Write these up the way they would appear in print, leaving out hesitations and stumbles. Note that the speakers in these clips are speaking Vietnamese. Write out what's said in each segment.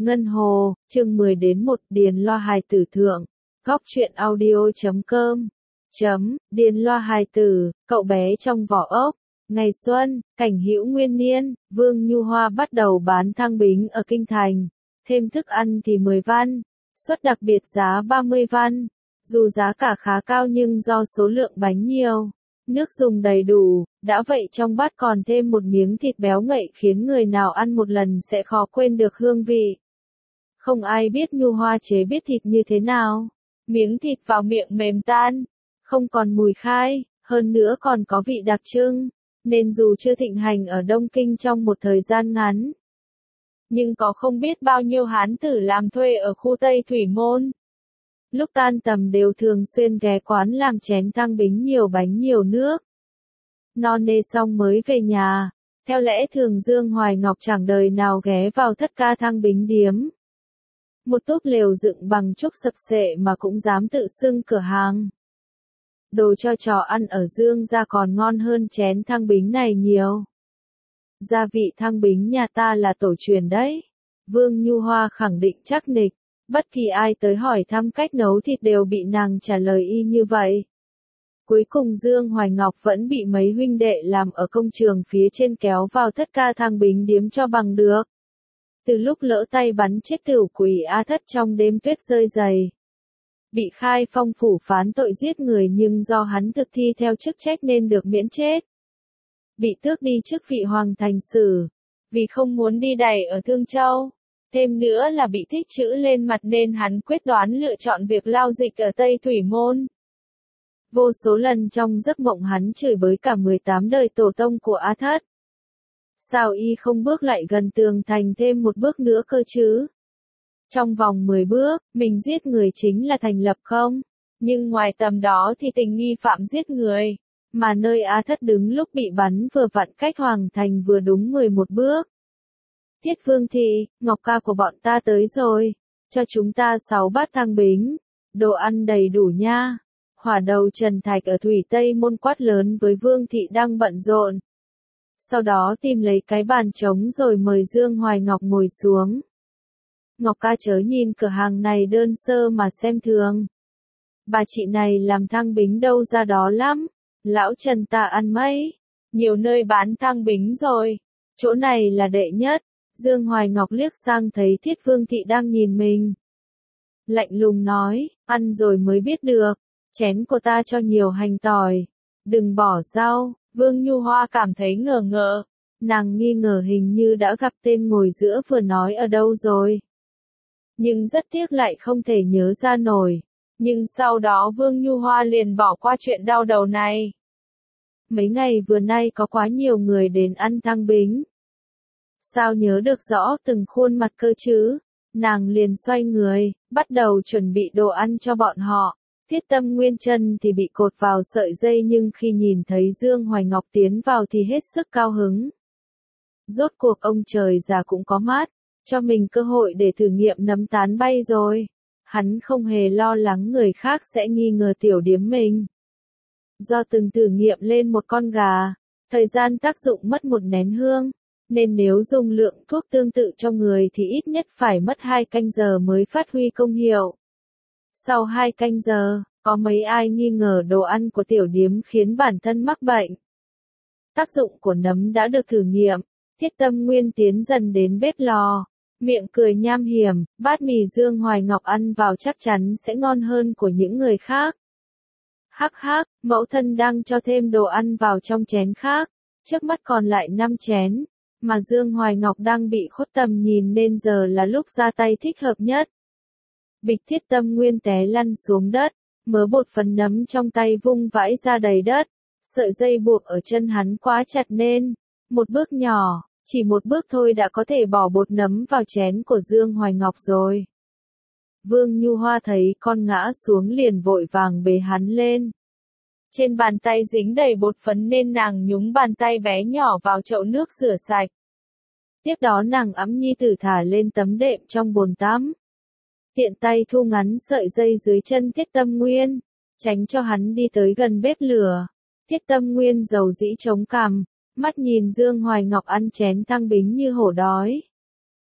Ngân Hồ, chương 10 đến 1 Điền Loa hài tử thượng. Góc truyện audio.com. Điền Loa hài tử, cậu bé trong vỏ ốc. Ngày xuân, cảnh hữu nguyên niên, Vương Nhu Hoa bắt đầu bán thang bính ở Kinh Thành. Thêm thức ăn thì 10 văn, suất đặc biệt giá 30 văn. Dù giá cả khá cao nhưng do số lượng bánh nhiều, nước dùng đầy đủ, đã vậy trong bát còn thêm một miếng thịt béo ngậy khiến người nào ăn một lần sẽ khó quên được hương vị. Không ai biết Nhu Hoa chế biết thịt như thế nào. Miếng thịt vào miệng mềm tan, không còn mùi khai, hơn nữa còn có vị đặc trưng, nên dù chưa thịnh hành ở Đông Kinh trong một thời gian ngắn, nhưng có không biết bao nhiêu hán tử làm thuê ở khu Tây Thủy Môn. Lúc tan tầm đều thường xuyên ghé quán làm chén thang bính nhiều bánh nhiều nước. No nê xong mới về nhà, theo lẽ thường Dương Hoài Ngọc chẳng đời nào ghé vào Thất Ca thang bính điếm. Một túp lều dựng bằng trúc sập xệ mà cũng dám tự xưng cửa hàng. Đồ cho chó ăn ở Dương gia còn ngon hơn chén thang bính này nhiều. Gia vị thang bính nhà ta là tổ truyền đấy. Vương Nhu Hoa khẳng định chắc nịch. Bất kỳ ai tới hỏi thăm cách nấu thịt đều bị nàng trả lời y như vậy. Cuối cùng Dương Hoài Ngọc vẫn bị mấy huynh đệ làm ở công trường phía trên kéo vào Thất Ca thang bính điếm cho bằng được. Từ lúc lỡ tay bắn chết Tửu Quỷ A Thất trong đêm tuyết rơi dày, bị khai phong phủ phán tội giết người nhưng do hắn thực thi theo chức trách nên được miễn chết. Bị tước đi chức vị hoàng thành sử, vì không muốn đi đày ở Thương Châu. Thêm nữa là bị thích chữ lên mặt nên hắn quyết đoán lựa chọn việc lao dịch ở Tây Thủy Môn. Vô số lần trong giấc mộng hắn chửi bới cả 18 đời tổ tông của A Thất. Sao y không bước lại gần tường thành thêm một bước nữa cơ chứ? Trong vòng 10 bước, mình giết người chính là thành lập không? Nhưng ngoài tầm đó thì tình nghi phạm giết người. Mà nơi A Thất đứng lúc bị bắn vừa vặn cách Hoàng Thành vừa đúng 11 bước. Thiết Vương Thị, Ngọc ca của bọn ta tới rồi. Cho chúng ta 6 bát thang bính. Đồ ăn đầy đủ nha. Hỏa đầu Trần Thạch ở Thủy Tây Môn quát lớn với Vương Thị đang bận rộn. Sau đó tìm lấy cái bàn trống rồi mời Dương Hoài Ngọc ngồi xuống. Ngọc ca chớ nhìn cửa hàng này đơn sơ mà xem thường. Bà chị này làm thang bính đâu ra đó lắm. Lão Trần ta ăn mấy. Nhiều nơi bán thang bính rồi. Chỗ này là đệ nhất. Dương Hoài Ngọc liếc sang thấy Thiết Vương Thị đang nhìn mình. Lạnh lùng nói, ăn rồi mới biết được. Chén của ta cho nhiều hành tỏi. Đừng bỏ rau. Vương Nhu Hoa cảm thấy ngờ ngợ. Nàng nghi ngờ hình như đã gặp tên ngồi giữa vừa nói ở đâu rồi. Nhưng rất tiếc lại không thể nhớ ra nổi. Nhưng sau đó Vương Nhu Hoa liền bỏ qua chuyện đau đầu này. Mấy ngày vừa nay có quá nhiều người đến ăn thang bính. Sao nhớ được rõ từng khuôn mặt cơ chứ? Nàng liền xoay người, bắt đầu chuẩn bị đồ ăn cho bọn họ. Thiết Tâm Nguyên chân thì bị cột vào sợi dây nhưng khi nhìn thấy Dương Hoài Ngọc tiến vào thì hết sức cao hứng. Rốt cuộc ông trời già cũng có mắt, cho mình cơ hội để thử nghiệm nấm tán bay rồi. Hắn không hề lo lắng người khác sẽ nghi ngờ tiểu điếm mình. Do từng thử nghiệm lên một con gà, thời gian tác dụng mất một nén hương, nên nếu dùng lượng thuốc tương tự cho người thì ít nhất phải mất 2 canh giờ mới phát huy công hiệu. Sau 2 canh giờ, có mấy ai nghi ngờ đồ ăn của tiểu điếm khiến bản thân mắc bệnh. Tác dụng của nấm đã được thử nghiệm, Thiết Tâm Nguyên tiến dần đến bếp lò, miệng cười nham hiểm, bát mì Dương Hoài Ngọc ăn vào chắc chắn sẽ ngon hơn của những người khác. Hắc hắc, mẫu thân đang cho thêm đồ ăn vào trong chén khác, trước mắt còn lại 5 chén, mà Dương Hoài Ngọc đang bị khuất tầm nhìn nên giờ là lúc ra tay thích hợp nhất. Bịch Thiết Tâm Nguyên té lăn xuống đất, mớ bột phấn nấm trong tay vung vãi ra đầy đất, sợi dây buộc ở chân hắn quá chặt nên, một bước nhỏ, chỉ một bước thôi đã có thể bỏ bột nấm vào chén của Dương Hoài Ngọc rồi. Vương Nhu Hoa thấy con ngã xuống liền vội vàng bế hắn lên. Trên bàn tay dính đầy bột phấn nên nàng nhúng bàn tay bé nhỏ vào chậu nước rửa sạch. Tiếp đó nàng ẵm nhi tử thả lên tấm đệm trong bồn tắm. Tiện tay thu ngắn sợi dây dưới chân Thiết Tâm Nguyên, tránh cho hắn đi tới gần bếp lửa. Thiết Tâm Nguyên dầu dĩ chống cằm, mắt nhìn Dương Hoài Ngọc ăn chén thang bính như hổ đói.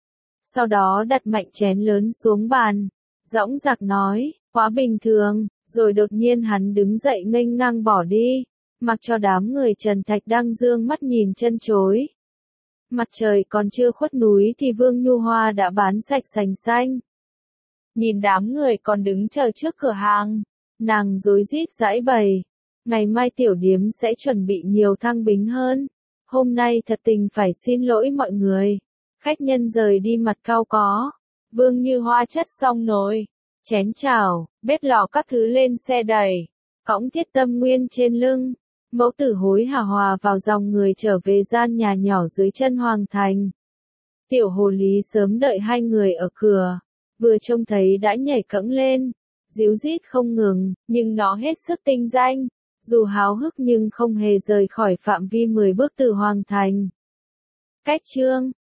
sau đó đặt mạnh chén lớn xuống bàn. Dõng dạc nói, quá bình thường, rồi đột nhiên hắn đứng dậy nghênh ngang bỏ đi, mặc cho đám người Trần Thạch đang dương mắt nhìn chân chối. Mặt trời còn chưa khuất núi thì Vương Nhu Hoa đã bán sạch sành xanh. Nhìn đám người còn đứng chờ trước cửa hàng, nàng rối rít giãi bày. Ngày mai tiểu điếm sẽ chuẩn bị nhiều thăng bính hơn. Hôm nay thật tình phải xin lỗi mọi người. Khách nhân rời đi mặt cau có. Vương Như Hoa chất xong nồi, chén chảo, bếp lò các thứ lên xe đẩy. Cõng Thiết Tâm Nguyên trên lưng. Mẫu tử hối hả hòa vào dòng người trở về gian nhà nhỏ dưới chân Hoàng Thành. Tiểu hồ ly sớm đợi hai người ở cửa. Vừa trông thấy đã nhảy cẫng lên. Díu dít không ngừng, nhưng nó hết sức tinh danh. Dù háo hức nhưng không hề rời khỏi phạm vi 10 bước từ Hoàng Thành. Cách chương